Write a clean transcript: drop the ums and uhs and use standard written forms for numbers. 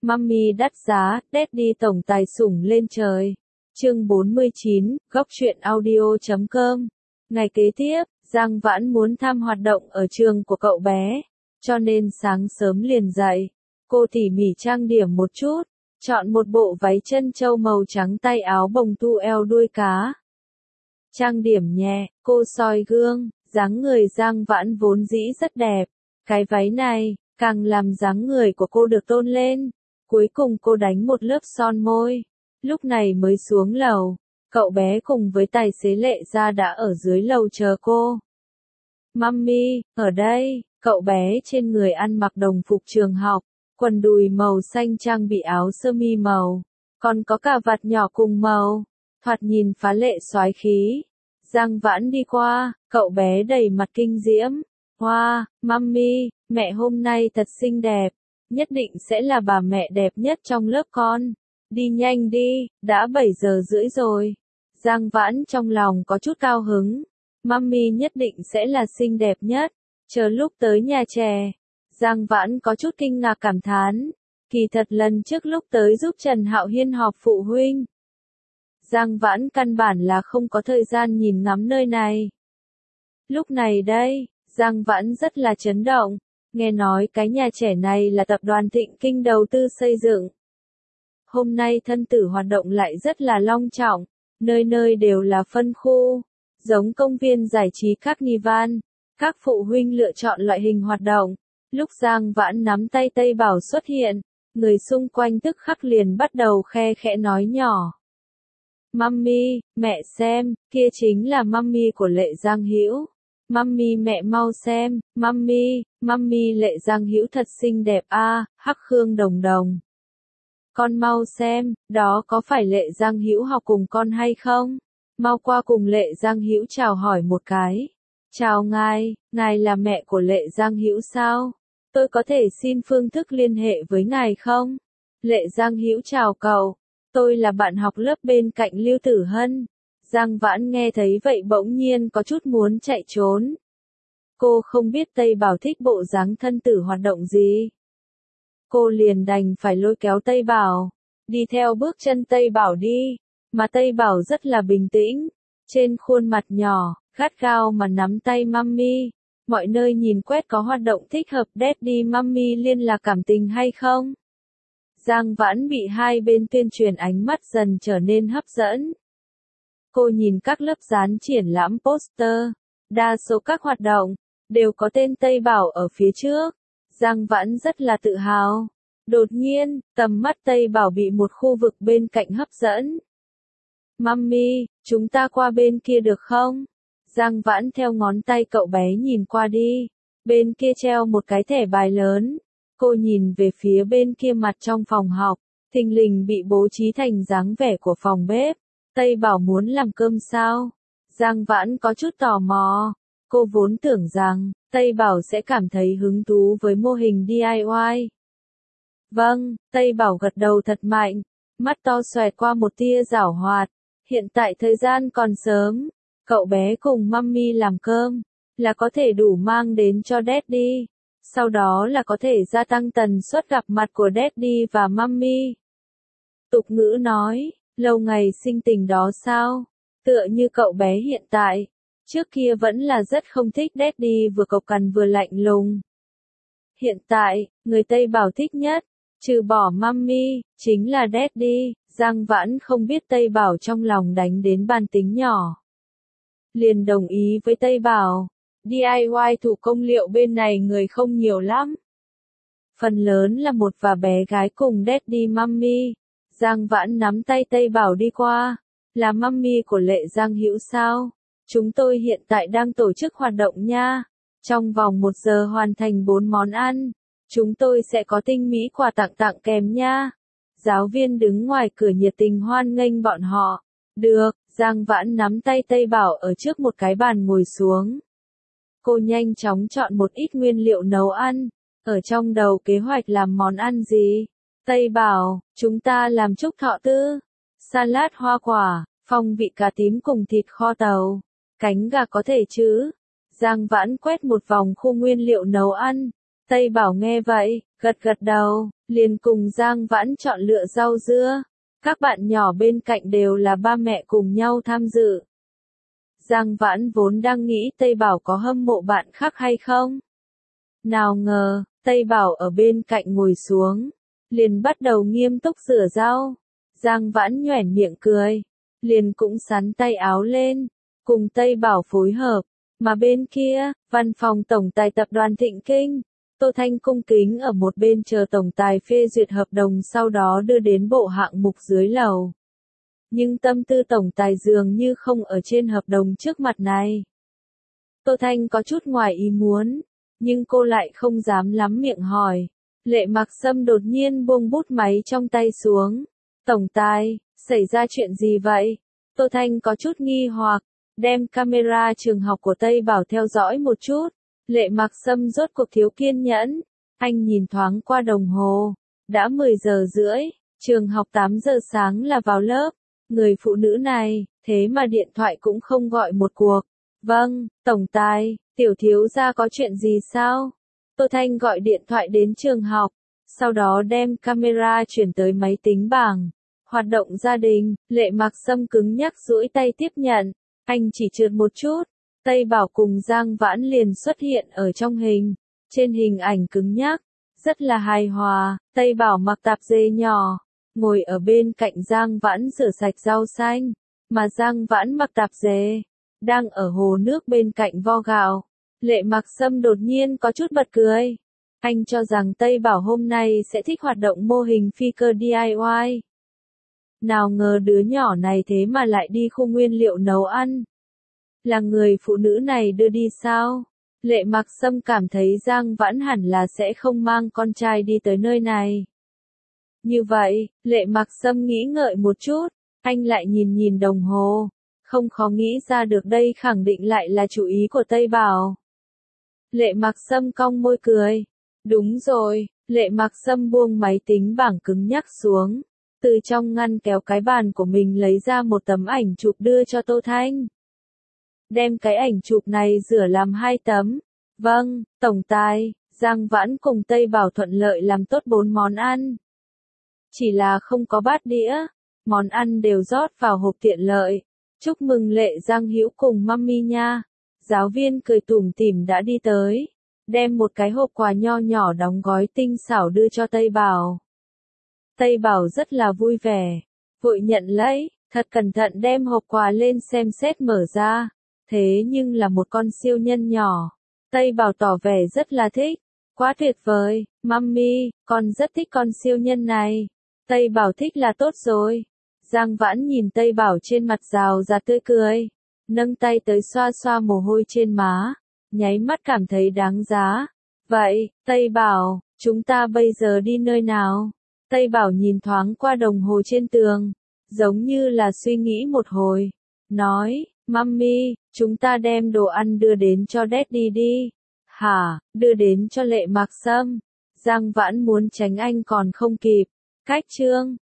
Mummy đắt giá, Daddy tổng tài sủng lên trời. Chương 49, góc truyện audio.com. Ngày kế tiếp, Giang Vãn muốn tham hoạt động ở trường của cậu bé, cho nên sáng sớm liền dậy. Cô tỉ mỉ trang điểm một chút, chọn một bộ váy chân châu màu trắng, tay áo bồng tu eo đuôi cá. Trang điểm nhẹ, cô soi gương, dáng người Giang Vãn vốn dĩ rất đẹp. Cái váy này, càng làm dáng người của cô được tôn lên. Cuối cùng cô đánh một lớp son môi. Lúc này mới xuống lầu, cậu bé cùng với tài xế Lệ Gia đã ở dưới lầu chờ cô. Mummy, ở đây, cậu bé trên người ăn mặc đồng phục trường học, quần đùi màu xanh trang bị áo sơ mi màu, còn có cà vạt nhỏ cùng màu, thoạt nhìn phá lệ soái khí. Giang Vãn đi qua, cậu bé đầy mặt kinh diễm. Wow, Mummy, mẹ hôm nay thật xinh đẹp, nhất định sẽ là bà mẹ đẹp nhất trong lớp con. Đi nhanh đi, đã 7 giờ rưỡi rồi. Giang Vãn trong lòng có chút cao hứng. Mummy nhất định sẽ là xinh đẹp nhất. Chờ lúc tới nhà trẻ, Giang Vãn có chút kinh ngạc cảm thán. Kỳ thật lần trước lúc tới giúp Trần Hạo Hiên họp phụ huynh, Giang Vãn căn bản là không có thời gian nhìn ngắm nơi này. Lúc này đây, Giang Vãn rất là chấn động. Nghe nói cái nhà trẻ này là tập đoàn Thịnh Kinh đầu tư xây dựng. Hôm nay thân tử hoạt động lại rất là long trọng, nơi nơi đều là phân khu, giống công viên giải trí Carnival. Các phụ huynh lựa chọn loại hình hoạt động. Lúc Giang Vãn nắm tay Tây Bảo xuất hiện, người xung quanh tức khắc liền bắt đầu khe khẽ nói nhỏ. Mummy, mẹ xem, kia chính là Mummy của Lệ Giang Hữu. Mummy mẹ mau xem, Mummy Lệ Giang Hữu thật xinh đẹp a, Hắc Khương Đồng Đồng. Con mau xem, đó có phải Lệ Giang Hữu học cùng con hay không? Mau qua cùng Lệ Giang Hữu chào hỏi một cái. Chào ngài, ngài là mẹ của Lệ Giang Hữu sao? Tôi có thể xin phương thức liên hệ với ngài không? Lệ Giang Hữu chào cậu, tôi là bạn học lớp bên cạnh Lưu Tử Hân. Giang Vãn nghe thấy vậy bỗng nhiên có chút muốn chạy trốn. Cô không biết Tây Bảo thích bộ dáng thân tử hoạt động gì. Cô liền đành phải lôi kéo Tây Bảo, đi theo bước chân Tây Bảo đi, mà Tây Bảo rất là bình tĩnh, trên khuôn mặt nhỏ, gắt gao mà nắm tay Mummy, mọi nơi nhìn quét có hoạt động thích hợp Daddy Mummy liên lạc cảm tình hay không. Giang Vãn bị hai bên tuyên truyền ánh mắt dần trở nên hấp dẫn. Cô nhìn các lớp dán triển lãm poster, đa số các hoạt động đều có tên Tây Bảo ở phía trước. Giang Vãn rất là tự hào. Đột nhiên, tầm mắt Tây Bảo bị một khu vực bên cạnh hấp dẫn. Mummy, chúng ta qua bên kia được không? Giang Vãn theo ngón tay cậu bé nhìn qua đi. Bên kia treo một cái thẻ bài lớn. Cô nhìn về phía bên kia mặt trong phòng học, thình lình bị bố trí thành dáng vẻ của phòng bếp. Tây Bảo muốn làm cơm sao? Giang Vãn có chút tò mò. Cô vốn tưởng rằng Tây Bảo sẽ cảm thấy hứng thú với mô hình DIY. Vâng, Tây Bảo gật đầu thật mạnh, mắt to xoẹt qua một tia giảo hoạt. Hiện tại thời gian còn sớm, cậu bé cùng Mummy làm cơm, là có thể đủ mang đến cho Daddy. Sau đó là có thể gia tăng tần suất gặp mặt của Daddy và Mummy. Tục ngữ nói, lâu ngày sinh tình đó sao? Tựa như cậu bé hiện tại. Trước kia vẫn là rất không thích Daddy vừa cộc cằn vừa lạnh lùng. Hiện tại, người Tây Bảo thích nhất, trừ bỏ Mummy, chính là Daddy. Giang Vãn không biết Tây Bảo trong lòng đánh đến bàn tính nhỏ. Liền đồng ý với Tây Bảo. DIY thủ công liệu bên này người không nhiều lắm. Phần lớn là một và bé gái cùng Daddy Mummy. Giang Vãn nắm tay Tây Bảo đi qua. Là Mummy của Lệ Giang Hữu sao? Chúng tôi hiện tại đang tổ chức hoạt động nha. Trong vòng 1 giờ hoàn thành 4 món ăn. Chúng tôi sẽ có tinh mỹ quà tặng kèm nha. Giáo viên đứng ngoài cửa nhiệt tình hoan nghênh bọn họ. Được, Giang Vãn nắm tay Tây Bảo ở trước một cái bàn ngồi xuống. Cô nhanh chóng chọn một ít nguyên liệu nấu ăn. Ở trong đầu kế hoạch làm món ăn gì? Tây Bảo, chúng ta làm chúc thọ tư. Salad hoa quả, phong vị cá tím cùng thịt kho tàu. Cánh gà có thể chứ? Giang Vãn quét một vòng khu nguyên liệu nấu ăn. Tây Bảo nghe vậy, gật gật đầu, liền cùng Giang Vãn chọn lựa rau dưa. Các bạn nhỏ bên cạnh đều là ba mẹ cùng nhau tham dự. Giang Vãn vốn đang nghĩ Tây Bảo có hâm mộ bạn khác hay không. Nào ngờ, Tây Bảo ở bên cạnh ngồi xuống, liền bắt đầu nghiêm túc rửa rau. Giang Vãn nhoẻn miệng cười, liền cũng xắn tay áo lên, cùng Tây Bảo phối hợp. Mà bên kia, văn phòng tổng tài tập đoàn Thịnh Kinh, Tô Thanh cung kính ở một bên chờ tổng tài phê duyệt hợp đồng, sau đó đưa đến bộ hạng mục dưới lầu. Nhưng tâm tư tổng tài dường như không ở trên hợp đồng trước mặt này. Tô Thanh có chút ngoài ý muốn, nhưng cô lại không dám lắm miệng hỏi. Lệ Mặc Sâm đột nhiên buông bút máy trong tay xuống. Tổng tài, xảy ra chuyện gì vậy? Tô Thanh có chút nghi hoặc, đem camera trường học của Tây Bảo theo dõi một chút. Lệ Mặc Sâm rốt cuộc thiếu kiên nhẫn. Anh nhìn thoáng qua đồng hồ. Đã 10 giờ rưỡi, trường học 8 giờ sáng là vào lớp. Người phụ nữ này, thế mà điện thoại cũng không gọi một cuộc. Vâng, tổng tài, tiểu thiếu gia có chuyện gì sao? Tô Thanh gọi điện thoại đến trường học, sau đó đem camera chuyển tới máy tính bảng. Hoạt động gia đình, Lệ Mặc Sâm cứng nhắc duỗi tay tiếp nhận. Anh chỉ trượt một chút, Tây Bảo cùng Giang Vãn liền xuất hiện ở trong hình. Trên hình ảnh cứng nhắc, rất là hài hòa. Tây Bảo mặc tạp dề nhỏ, ngồi ở bên cạnh Giang Vãn rửa sạch rau xanh, mà Giang Vãn mặc tạp dề, đang ở hồ nước bên cạnh vo gạo. Lệ Mặc Sâm đột nhiên có chút bật cười. Anh cho rằng Tây Bảo hôm nay sẽ thích hoạt động mô hình phi cơ DIY. Nào ngờ đứa nhỏ này thế mà lại đi khu nguyên liệu nấu ăn. Là người phụ nữ này đưa đi sao? Lệ Mặc Sâm cảm thấy Giang Vãn hẳn là sẽ không mang con trai đi tới nơi này. Như vậy, Lệ Mặc Sâm nghĩ ngợi một chút, anh lại nhìn nhìn đồng hồ, không khó nghĩ ra được đây khẳng định lại là chủ ý của Tây Bảo. Lệ Mặc Sâm cong môi cười. Đúng rồi, Lệ Mặc Sâm buông máy tính bảng cứng nhắc xuống, từ trong ngăn kéo cái bàn của mình lấy ra một tấm ảnh chụp đưa cho Tô Thanh. Đem cái ảnh chụp này rửa làm 2 tấm. Vâng, tổng tài, Giang Vãn cùng Tây Bảo thuận lợi làm tốt 4 món ăn. Chỉ là không có bát đĩa, món ăn đều rót vào hộp tiện lợi. Chúc mừng Lệ Giang Hữu cùng Mummy nha. Giáo viên cười tủm tỉm đã đi tới, đem một cái hộp quà nho nhỏ đóng gói tinh xảo đưa cho Tây Bảo. Tây Bảo rất là vui vẻ, vội nhận lấy, thật cẩn thận đem hộp quà lên xem xét mở ra, thế nhưng là một con siêu nhân nhỏ. Tây Bảo tỏ vẻ rất là thích, quá tuyệt vời, Mummy, con rất thích con siêu nhân này. Tây Bảo thích là tốt rồi. Giang Vãn nhìn Tây Bảo trên mặt rào rạt tươi cười, nâng tay tới xoa xoa mồ hôi trên má, nháy mắt cảm thấy đáng giá. Vậy, Tây Bảo, chúng ta bây giờ đi nơi nào? Tây Bảo nhìn thoáng qua đồng hồ trên tường, giống như là suy nghĩ một hồi, nói, Mummy, chúng ta đem đồ ăn đưa đến cho Daddy đi. Hả, đưa đến cho Lệ Mặc Sâm? Giang Vãn muốn tránh anh còn không kịp. Cách chương